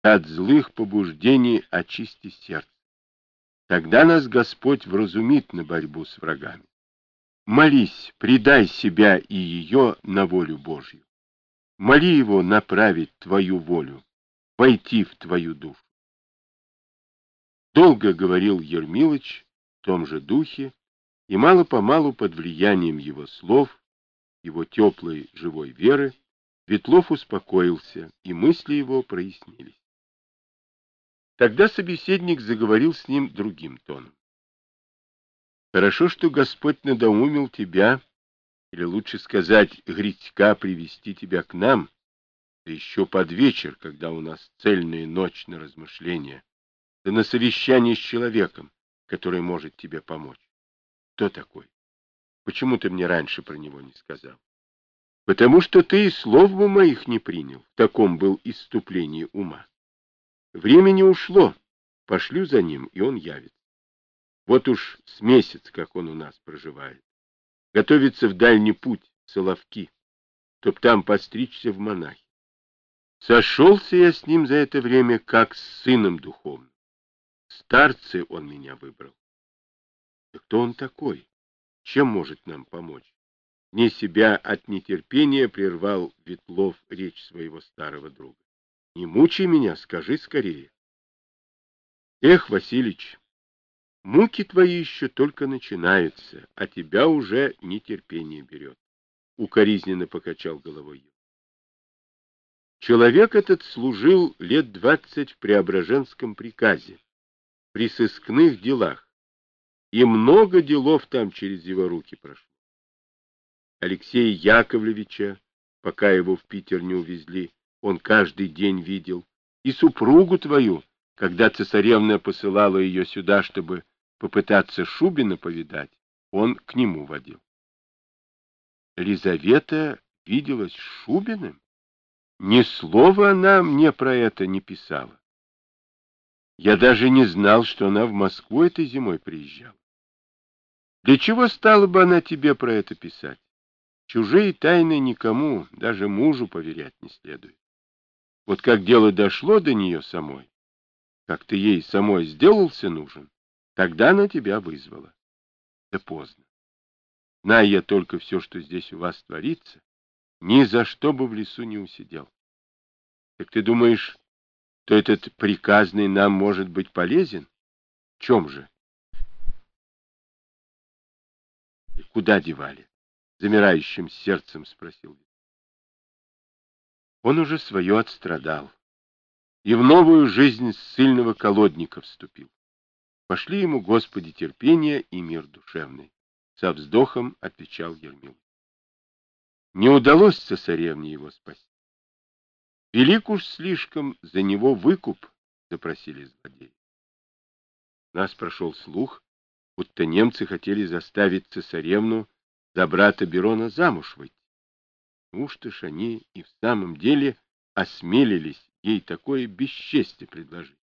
от злых побуждений очисти сердце. Тогда нас Господь вразумит на борьбу с врагами. Молись, предай себя и ее на волю Божью. Моли его направить твою волю, войти в твою душу. Долго говорил Ермилыч в том же духе, и мало-помалу под влиянием его слов, его теплой живой веры, Ветлов успокоился, и мысли его прояснились. Тогда собеседник заговорил с ним другим тоном. Хорошо, что Господь надоумил тебя, или лучше сказать, Гритька, привести тебя к нам, да еще под вечер, когда у нас цельная ночь на размышления, да на совещание с человеком, который может тебе помочь. Кто такой? Почему ты мне раньше про него не сказал? Потому что ты и слов бы моих не принял, в таком был исступлении ума. Времени ушло, пошлю за ним, и он явится. Вот уж с месяц, как он у нас проживает. Готовится в дальний путь, в Соловки, чтоб там постричься в монахи. Сошелся я с ним за это время, как с сыном духовным. Старцы он меня выбрал. Да кто он такой? Чем может нам помочь? Вне себя от нетерпения прервал Ветлов речь своего старого друга. Не мучай меня, скажи скорее. Эх, Василич, муки твои еще только начинаются, а тебя уже нетерпение берет. Укоризненно покачал головой. Человек этот служил лет 20 в Преображенском приказе, при сыскных делах, и много делов там через его руки прошло. Алексея Яковлевича, пока его в Питер не увезли, он каждый день видел, и супругу твою, когда цесаревна посылала ее сюда, чтобы попытаться Шубина повидать, он к нему водил. Лизавета виделась с Шубиным? Ни слова она мне про это не писала. Я даже не знал, что она в Москву этой зимой приезжала. Для чего стала бы она тебе про это писать? Чужие тайны никому, даже мужу, поверять не следует. Вот как дело дошло до нее самой, как ты ей самой сделался нужен, тогда она тебя вызвала. Да поздно. Зная я только все, что здесь у вас творится, ни за что бы в лесу не усидел. Так ты думаешь, что этот приказный нам может быть полезен? В чем же? И куда девали? Замирающим сердцем спросил. Он уже свое отстрадал и в новую жизнь ссыльного колодника вступил. Пошли ему, Господи, терпение и мир душевный. Со вздохом отвечал Ермил. Не удалось цесаревне его спасти. Велик уж слишком за него выкуп, запросили злодеи. Нас прошел слух, будто немцы хотели заставить цесаревну за брата Берона замуж выйти. Уж-то ж они и в самом деле осмелились ей такое бесчестие предложить.